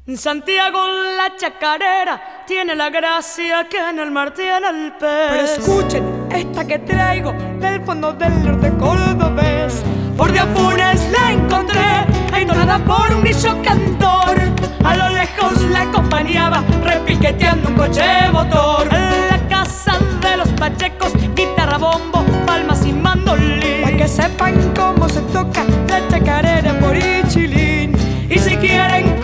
Santiago la chacarera tiene la gracia que en el mar tiene el pez. Pero escuchen esta que traigo del fondo del norte cordobés. Por Diafunes la encontré, entonada por un grillo cantor. A lo lejos la acompañaba repiqueteando un coche motor.